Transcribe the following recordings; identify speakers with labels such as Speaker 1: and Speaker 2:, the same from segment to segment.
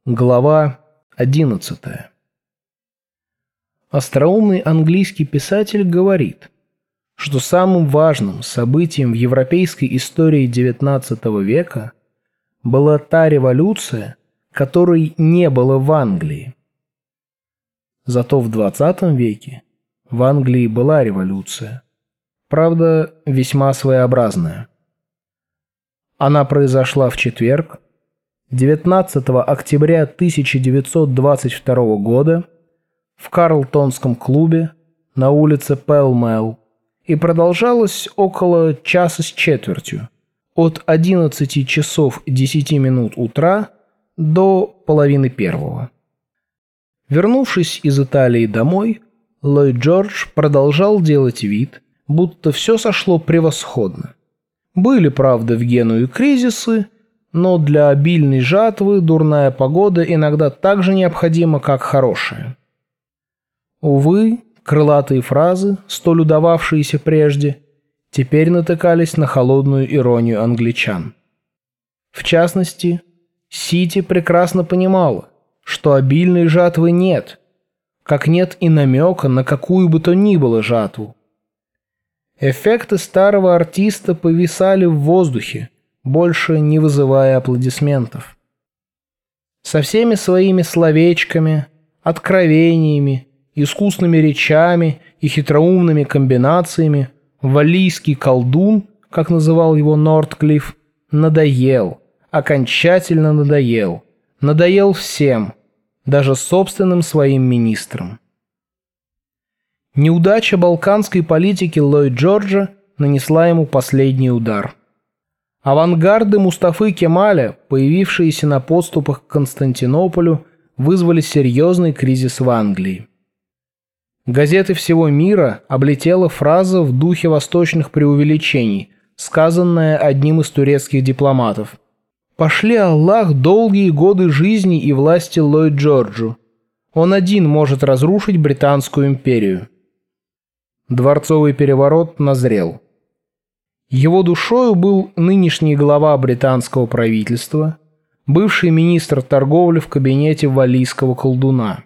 Speaker 1: Глава 11. Остроумный английский писатель говорит, что самым важным событием в европейской истории XIX века была та революция, которой не было в Англии. Зато в XX веке в Англии была революция, правда, весьма своеобразная. Она произошла в четверг, 19 октября 1922 года в Карлтонском клубе на улице Пэлмэл и продолжалась около часа с четвертью, от 11 часов 10 минут утра до половины первого. Вернувшись из Италии домой, Ллойд Джордж продолжал делать вид, будто все сошло превосходно. Были, правда, в Генуе кризисы, но для обильной жатвы дурная погода иногда так же необходима, как хорошая. Увы, крылатые фразы, столь удававшиеся прежде, теперь натыкались на холодную иронию англичан. В частности, Сити прекрасно понимала, что обильной жатвы нет, как нет и намека на какую бы то ни было жатву. Эффекты старого артиста повисали в воздухе, больше не вызывая аплодисментов. Со всеми своими словечками, откровениями, искусными речами и хитроумными комбинациями валлийский колдун, как называл его Нортклифф, надоел, окончательно надоел. Надоел всем, даже собственным своим министрам. Неудача балканской политики Ллойд Джорджа нанесла ему последний удар. Авангарды Мустафы Кемаля, появившиеся на подступах к Константинополю, вызвали серьезный кризис в Англии. Газеты всего мира облетела фраза в духе восточных преувеличений, сказанная одним из турецких дипломатов. «Пошли Аллах долгие годы жизни и власти Ллойд Джорджу. Он один может разрушить Британскую империю». Дворцовый переворот назрел. Его душою был нынешний глава британского правительства, бывший министр торговли в кабинете валлийского колдуна.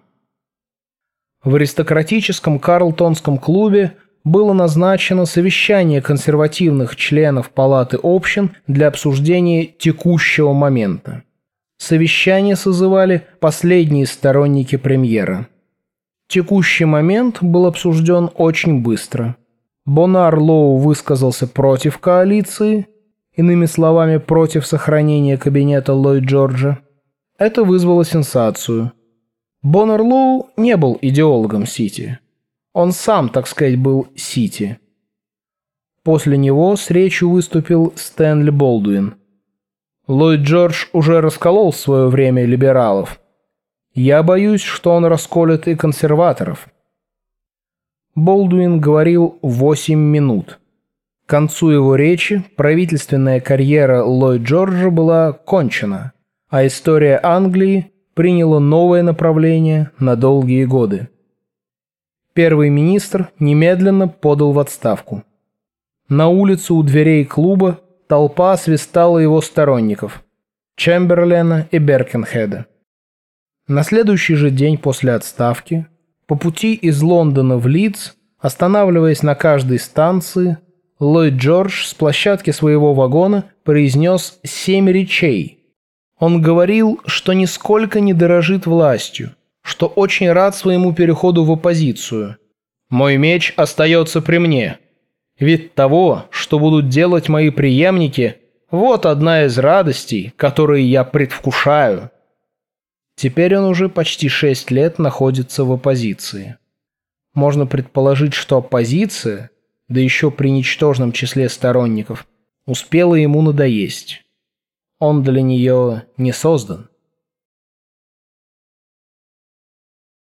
Speaker 1: В аристократическом Карлтонском клубе было назначено совещание консервативных членов Палаты общин для обсуждения текущего момента. Совещание созывали последние сторонники премьера. Текущий момент был обсужден очень быстро. Бонар Лоу высказался против коалиции, иными словами, против сохранения кабинета Ллойд Джорджа. Это вызвало сенсацию. Бонар Лоу не был идеологом Сити. Он сам, так сказать, был Сити. После него с речью выступил Стэнли Болдуин. Ллойд Джордж уже расколол в свое время либералов. Я боюсь, что он расколет и консерваторов. Болдуин говорил 8 минут. К концу его речи правительственная карьера Ллойд Джорджа была кончена, а история Англии приняла новое направление на долгие годы. Первый министр немедленно подал в отставку. На улице у дверей клуба толпа свистала его сторонников – Чемберлена и Беркенхеда. На следующий же день после отставки по пути из Лондона в Лидс, останавливаясь на каждой станции, Ллойд Джордж с площадки своего вагона произнес 7 речей. Он говорил, что нисколько не дорожит властью, что очень рад своему переходу в оппозицию. «Мой меч остается при мне. Вид того, что будут делать мои преемники, вот одна из радостей, которые я предвкушаю». Теперь он уже почти 6 лет находится в оппозиции. Можно предположить, что оппозиция, да еще при ничтожном числе сторонников, успела ему надоесть. Он для нее не создан.